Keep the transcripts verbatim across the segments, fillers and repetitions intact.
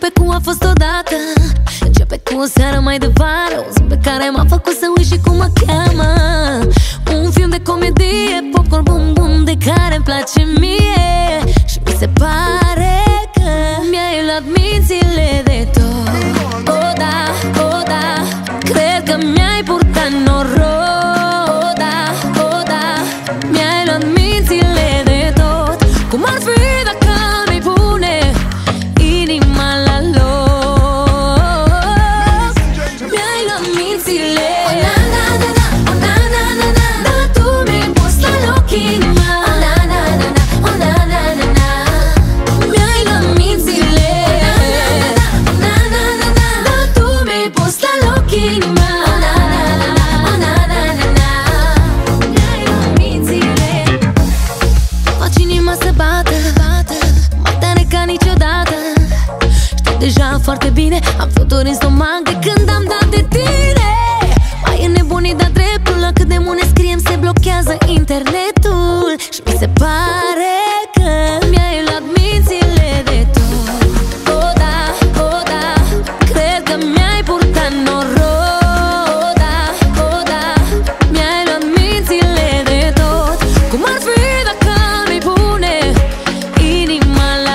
începe cu a fost odată, începe cu o seară mai de vară, un zâmbet care m-a făcut să uit și cum mă cheamă. Un film de comedie, popcorn bum bum, de care îmi place mie. Și mi se pare că mi-ai luat mințile de tot. O da, o da, cred că mi-ai purtat noroc. O da, o da, mi-ai luat mințile de tot. Cum ar fi dacă mi-ai pune inima la loc? Mi-ai luat mințile. Oh, na, na, na, na, oh, na, na, na, na. Dar tu mi-ai pus la loc inima. Oh, na, na, na, na, oh, na, na, na, na. Mi-ai luat mințile. Oh, na, na, na, na, na. Dar tu mi-ai pus la loc inima. Oh, na, na, na, na, oh, na, na, na, na. Mi-ai luat mințile. Faci inima să bată, bată mai tare ca niciodată. Știu deja foarte bine, am fluturi în stomac de când am dat de tine. Mai e nebunit de-a dreptul, la cât de mult ne scriem se blochează internetul. Și mi se pare că mi-ai luat mințile de tot. O da, o da, cred că mi-ai purtat noroc. O da, o da, mi-ai luat mințile de tot. Cum ar fi dacă mi-ai pune inima la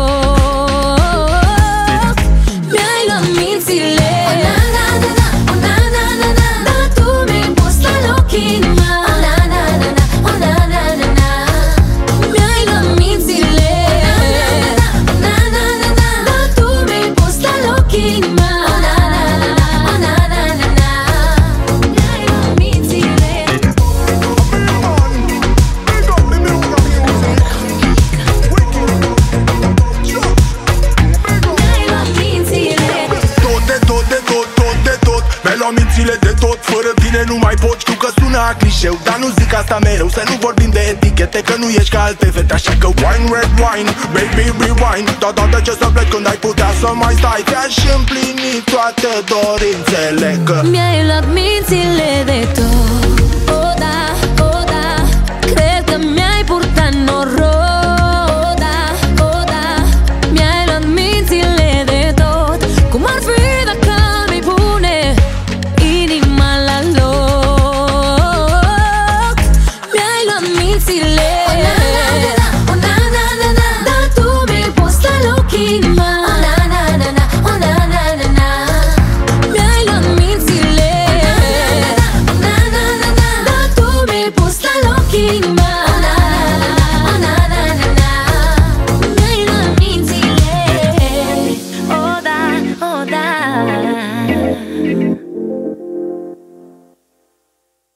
loc? Mi-ai luat mințile. Oh, na, na, na, na, oh, na, na, na, na. Dar tu mi-ai pus la loc inima. Oh, na, na, na, na, oh, na, na, na, na. Mi-ai luat mințile. Oh, na, na, na, na, dar tu mi-ai pus la loc inima. Oh, na, na, na, na, oh, na, na, na, na. Mi-ai luat mințile. Mi-ai luat mințile. Tot de tot, de tot, tot de tot. Mi-ai luat mințile de tot. Fără tine nu mai pot. Știu că sună a clișeu, dar nu zic asta mereu. Să nu vorbim de etichete, că nu ești ca alte fete. Așa că wine, red wine, baby rewind. Deodată ce să pleci când ai putea să mai stai. Te-aș împlini toate dorințele, că Mi-ai luat mințile de tot.